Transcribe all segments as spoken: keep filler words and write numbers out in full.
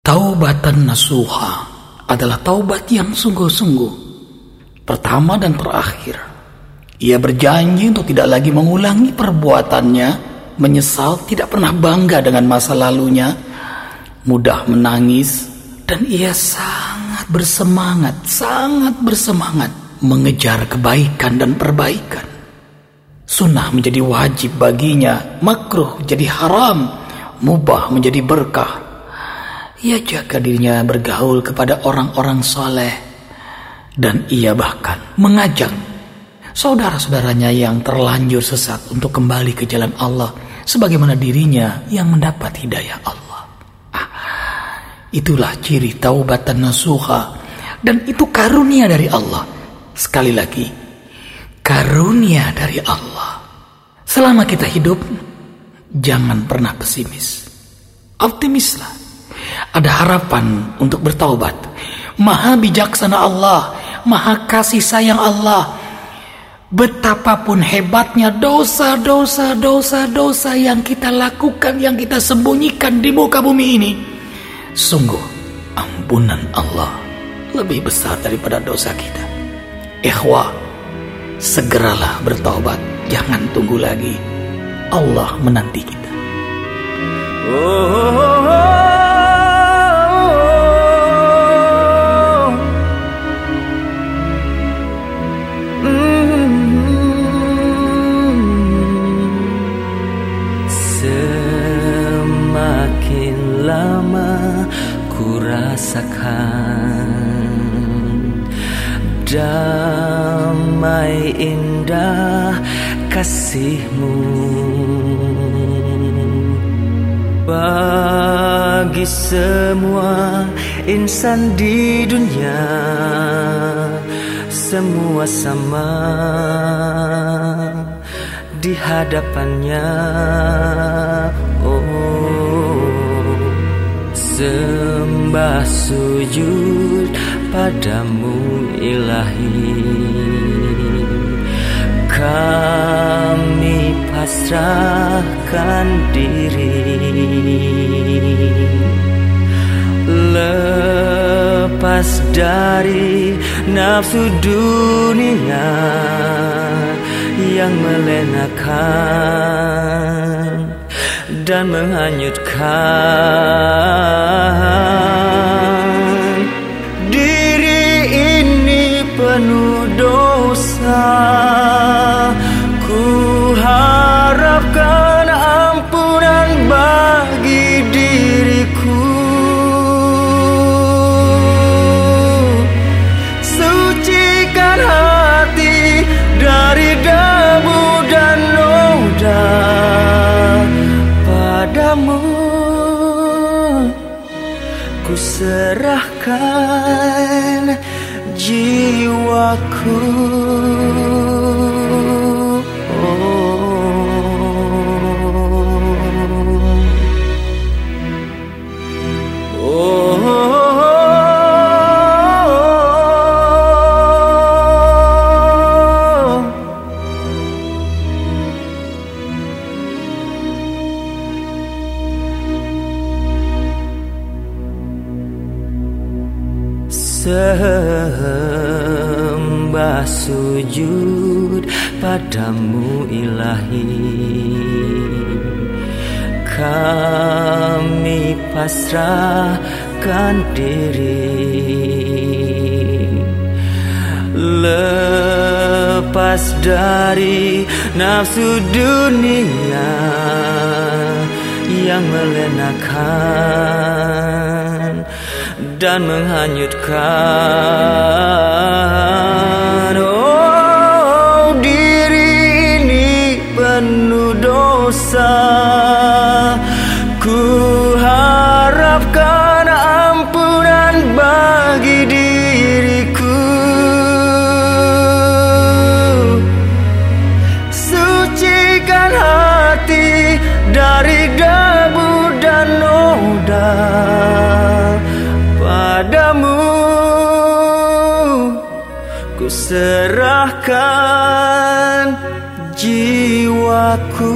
Taubatan nasuha adalah taubat yang sungguh-sungguh, pertama dan terakhir. Ia berjanji untuk tidak lagi mengulangi perbuatannya, menyesal, tidak pernah bangga dengan masa lalunya, mudah menangis, dan ia sangat bersemangat, sangat bersemangat mengejar kebaikan dan perbaikan. Sunnah menjadi wajib baginya, makruh jadi haram, mubah menjadi berkah. Ia jaga dirinya bergaul kepada orang-orang soleh, dan ia bahkan mengajak saudara-saudaranya yang terlanjur sesat untuk kembali ke jalan Allah, sebagaimana dirinya yang mendapat hidayah Allah. Ah, itulah ciri taubatan nasuha, dan itu karunia dari Allah. Sekali lagi, karunia dari Allah. Selama kita hidup, jangan pernah pesimis, optimislah. Ada harapan untuk bertaubat. Maha bijaksana Allah, maha kasih sayang Allah. Betapapun hebatnya dosa-dosa, dosa-dosa yang kita lakukan, yang kita sembunyikan di muka bumi ini, sungguh ampunan Allah lebih besar daripada dosa kita. Ikhwah, segeralah bertaubat, jangan tunggu lagi. Allah menanti kita. Oh, oh, oh, oh. Rasakan damai indah kasih-Mu bagi semua insan di dunia, semua sama di hadapannya. Sembah sujud padamu Ilahi, kami pasrahkan diri, lepas dari nafsu dunia yang melenakan dan menghanyutkan. Diri ini penuh dosa, ku harapkan ampunan bagi diriku. Sucikan hati dari debu dan noda, padamu ku serahkan jiwaku. Sembah sujud padamu Ilahi, kami pasrahkan diri, lepas dari nafsu dunia yang melenakan dan menghanyutkan. Oh, diri ini penuh dosa, ku harapkan ampunan bagi diriku. Sucikan hati dari debu dan noda, padamu ku serahkan jiwaku.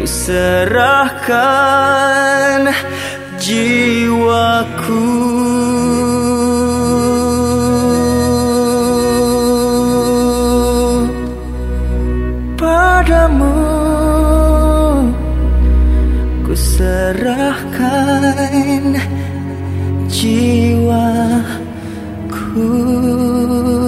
serahkan jiwaku. Padamu ku serahkan jiwaku.